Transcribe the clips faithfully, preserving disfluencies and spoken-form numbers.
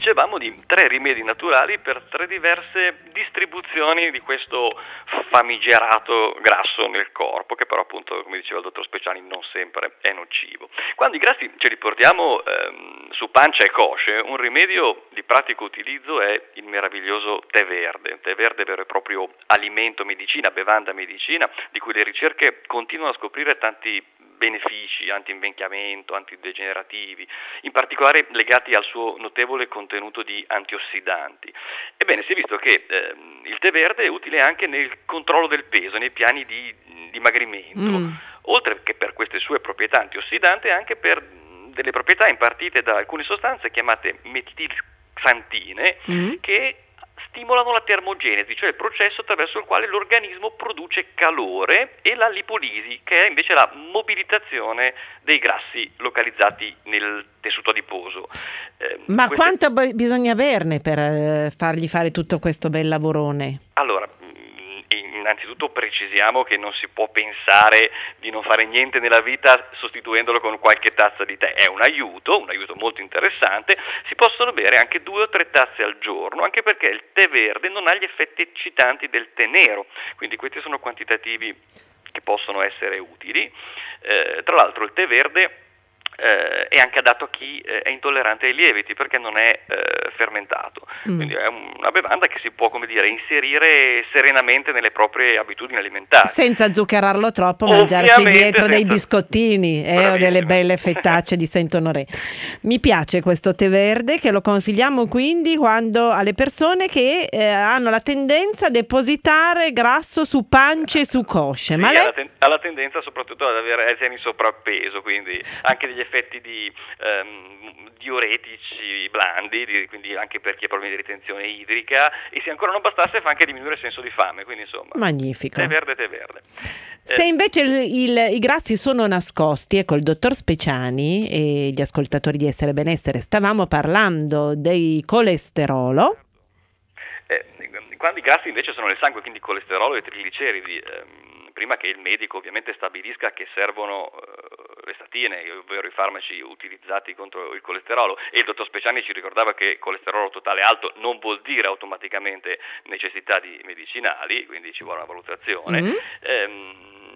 dicevamo di tre rimedi naturali per tre diverse distribuzioni di questo famigerato grasso nel corpo, che però appunto, come diceva il dottor Speciani, non sempre è nocivo. Quando i grassi ce li portiamo ehm, su pancia e cosce, un rimedio di pratico utilizzo è il meraviglioso tè verde, tè verde vero e proprio alimento, medicina, bevanda medicina, di cui le ricerche continuano a scoprire tanti benefici anti-invecchiamento, antidegenerativi, in particolare legati al suo notevole contenuto di antiossidanti. Ebbene, si è visto che eh, il tè verde è utile anche nel controllo del peso, nei piani di dimagrimento, mm. oltre che per queste sue proprietà antiossidanti, anche per delle proprietà impartite da alcune sostanze chiamate metilxantine, mm. che stimolano la termogenesi, cioè il processo attraverso il quale l'organismo produce calore, e la lipolisi, che è invece la mobilitazione dei grassi localizzati nel tessuto adiposo. Eh, Ma queste... quanto b- bisogna averne per eh, fargli fare tutto questo bel lavorone? Allora, innanzitutto precisiamo che non si può pensare di non fare niente nella vita sostituendolo con qualche tazza di tè. È un aiuto, un aiuto molto interessante. Si possono bere anche due o tre tazze al giorno, anche perché il tè verde non ha gli effetti eccitanti del tè nero, quindi questi sono quantitativi che possono essere utili. Eh, tra l'altro il tè verde Eh, è anche adatto a chi eh, è intollerante ai lieviti, perché non è eh, fermentato, mm. quindi è una bevanda che si può, come dire, inserire serenamente nelle proprie abitudini alimentari senza zuccherarlo troppo, mangiarci dietro senza... dei biscottini eh, o delle belle fettacce di Saint-Honoré. Mi piace questo tè verde, che lo consigliamo quindi quando alle persone che eh, hanno la tendenza a depositare grasso su pance e su cosce. Sì, ma lei... ha, la ten- ha la tendenza soprattutto ad avere essere in sovrappeso, quindi anche degli effetti di ehm, diuretici blandi, di, quindi anche per chi ha problemi di ritenzione idrica, e se ancora non bastasse fa anche diminuire il senso di fame, quindi insomma magnifico. Tè verde, tè verde. Se invece il, il, i grassi sono nascosti, ecco, il dottor Speciani e gli ascoltatori di Essere Benessere stavamo parlando dei colesterolo. Eh, quando i grassi invece sono nel sangue, quindi colesterolo e trigliceridi, ehm, prima che il medico ovviamente stabilisca che servono eh, le statine, ovvero i farmaci utilizzati contro il colesterolo, e il dottor Speciani ci ricordava che colesterolo totale alto non vuol dire automaticamente necessità di medicinali, quindi ci vuole una valutazione. Mm-hmm. Ehm,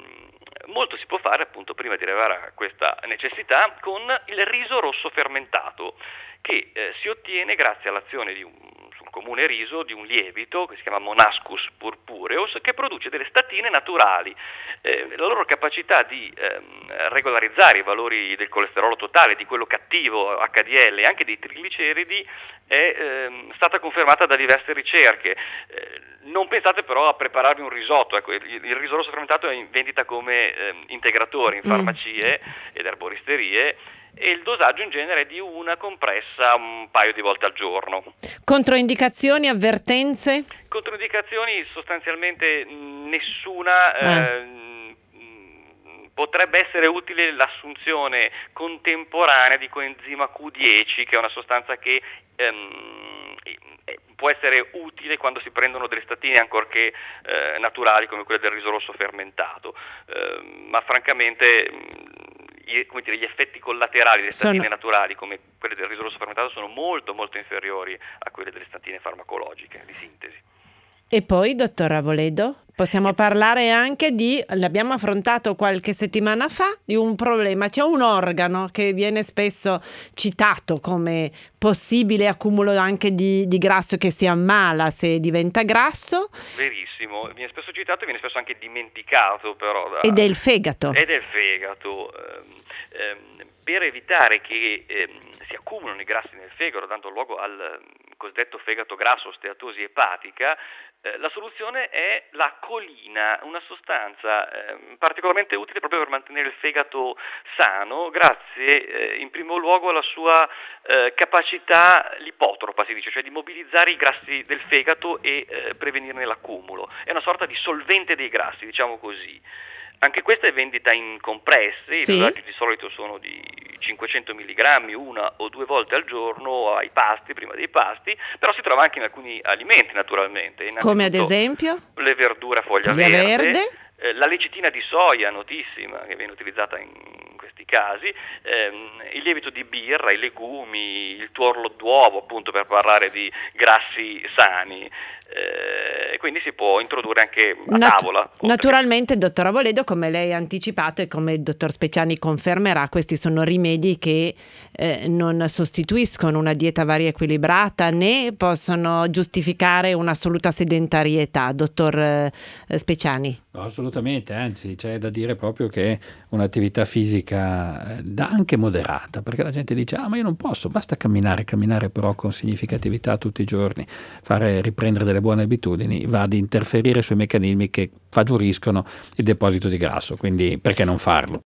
molto si può fare appunto prima di arrivare a questa necessità con il riso rosso fermentato, che eh, si ottiene grazie all'azione di un comune riso di un lievito che si chiama Monascus purpureus, che produce delle statine naturali. Eh, la loro capacità di ehm, regolarizzare i valori del colesterolo totale, di quello cattivo acca di elle e anche dei trigliceridi è ehm, stata confermata da diverse ricerche. Eh, non pensate però a prepararvi un risotto, ecco, il, il riso rosso fermentato è in vendita come ehm, integratore in farmacie mm. ed erboristerie, e il dosaggio in genere è di una compressa un paio di volte al giorno. Controindicazioni, avvertenze? Controindicazioni sostanzialmente nessuna. Eh. Eh, potrebbe essere utile l'assunzione contemporanea di coenzima Q dieci, che è una sostanza che ehm, può essere utile quando si prendono delle statine ancorché eh, naturali come quelle del riso rosso fermentato, eh, ma francamente I, come dire, gli effetti collaterali delle statine sono... naturali come quelle del riso rosso fermentato sono molto molto inferiori a quelle delle statine farmacologiche di sintesi. E poi, dottor Avoledo, possiamo parlare anche di, l'abbiamo affrontato qualche settimana fa, di un problema. C'è un organo che viene spesso citato come possibile accumulo anche di, di grasso, che si ammala se diventa grasso. Verissimo, viene spesso citato e viene spesso anche dimenticato però. Da... Ed è il fegato. Ed è il fegato. Ehm, ehm, per evitare che ehm, si accumulino i grassi nel fegato, dando luogo al cosiddetto fegato grasso, steatosi epatica, eh, la soluzione è la colina, una sostanza eh, particolarmente utile proprio per mantenere il fegato sano, grazie eh, in primo luogo alla sua eh, capacità lipotropa, si dice, cioè di mobilizzare i grassi del fegato e eh, prevenirne l'accumulo. È una sorta di solvente dei grassi, diciamo così. Anche questa è vendita in compresse, i sì. dosaggi di solito sono di cinquecento milligrammi una o due volte al giorno ai pasti, prima dei pasti, però si trova anche in alcuni alimenti naturalmente. Come ad esempio? Le verdure a foglia verde, verde eh, la lecitina di soia, notissima, che viene utilizzata in questi questi casi, ehm, il lievito di birra, i legumi, il tuorlo d'uovo, appunto per parlare di grassi sani, eh, quindi si può introdurre anche a Nat- tavola. naturalmente, dottor Avoledo, come lei ha anticipato e come il dottor Speciani confermerà, questi sono rimedi che eh, non sostituiscono una dieta varia e equilibrata né possono giustificare un'assoluta sedentarietà, dottor eh, Speciani. No, assolutamente, anzi c'è da dire proprio che un'attività fisica eh, anche moderata, perché la gente dice ah ma io non posso, basta camminare, camminare però con significatività tutti i giorni, fare riprendere delle buone abitudini, va ad interferire sui meccanismi che favoriscono il deposito di grasso, quindi perché non farlo?